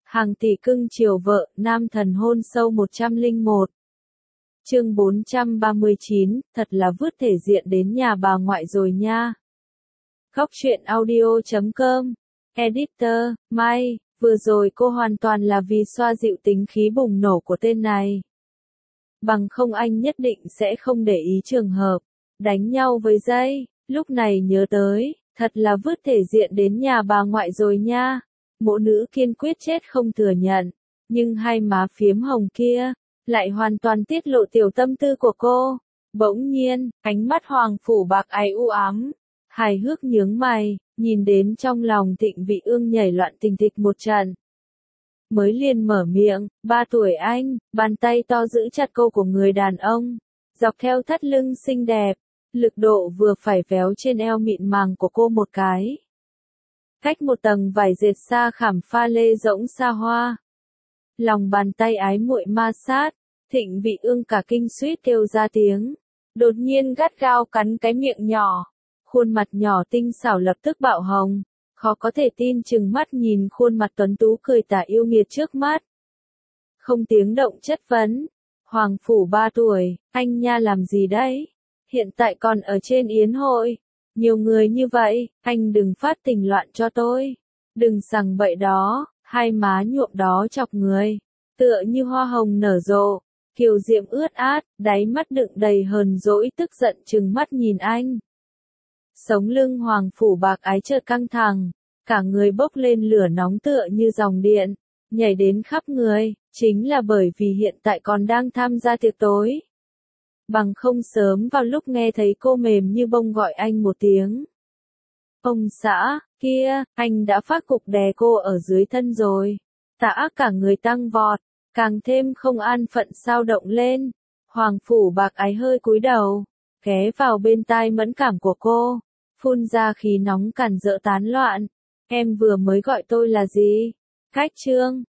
Hàng tỷ cưng chiều vợ, nam thần hôn sâu 101. Chương 439, thật là vứt thể diện đến nhà bà ngoại rồi nha. Góc truyện audio.com. Editor, Mai, vừa rồi cô hoàn toàn là vì xoa dịu tính khí bùng nổ của tên này. Bằng không anh nhất định sẽ không để ý trường hợp đánh nhau với dây. Lúc này nhớ tới, thật là vứt thể diện đến nhà bà ngoại rồi nha. Mộ nữ kiên quyết chết không thừa nhận, nhưng hai má phiếm hồng kia lại hoàn toàn tiết lộ tiểu tâm tư của cô. Bỗng nhiên, ánh mắt Hoàng Phủ Bạc Ái u ám, hài hước nhướng mày, nhìn đến trong lòng Thịnh Vị Ương nhảy loạn tình thịch một trận. Mới liền mở miệng, 3 tuổi anh, bàn tay to giữ chặt cô của người đàn ông, dọc theo thắt lưng xinh đẹp, lực độ vừa phải véo trên eo mịn màng của cô một cái. Cách một tầng vải dệt xa khảm pha lê rỗng xa hoa. Lòng bàn tay ái muội ma sát, Thịnh Vị Ương cả kinh suýt kêu ra tiếng. Đột nhiên gắt gao cắn cái miệng nhỏ. Khuôn mặt nhỏ tinh xảo lập tức bạo hồng. Khó có thể tin chừng mắt nhìn khuôn mặt tuấn tú cười tà yêu nghiệt trước mắt. Không tiếng động chất vấn. Hoàng Phủ 3 tuổi, anh nha làm gì đấy? Hiện tại còn ở trên yến hội. Nhiều người như vậy, anh đừng phát tình loạn cho tôi. Đừng sằng bậy đó, hai má nhuộm đó chọc người. Tựa như hoa hồng nở rộ, kiều diễm ướt át, đáy mắt đựng đầy hờn dỗi tức giận trừng mắt nhìn anh. Sống lưng Hoàng Phủ Bạc Ái chợt căng thẳng, cả người bốc lên lửa nóng tựa như dòng điện, nhảy đến khắp người, chính là bởi vì hiện tại còn đang tham gia tiệc tối. Bằng không sớm vào lúc nghe thấy cô mềm như bông gọi anh một tiếng. Ông xã, kia, anh đã phát cục đè cô ở dưới thân rồi. Tà ác cả người tăng vọt, càng thêm không an phận sao động lên. Hoàng Phủ Bạc Ái hơi cúi đầu, ghé vào bên tai mẫn cảm của cô, phun ra khí nóng càn rỡ tán loạn. Em vừa mới gọi tôi là gì? Cách trương,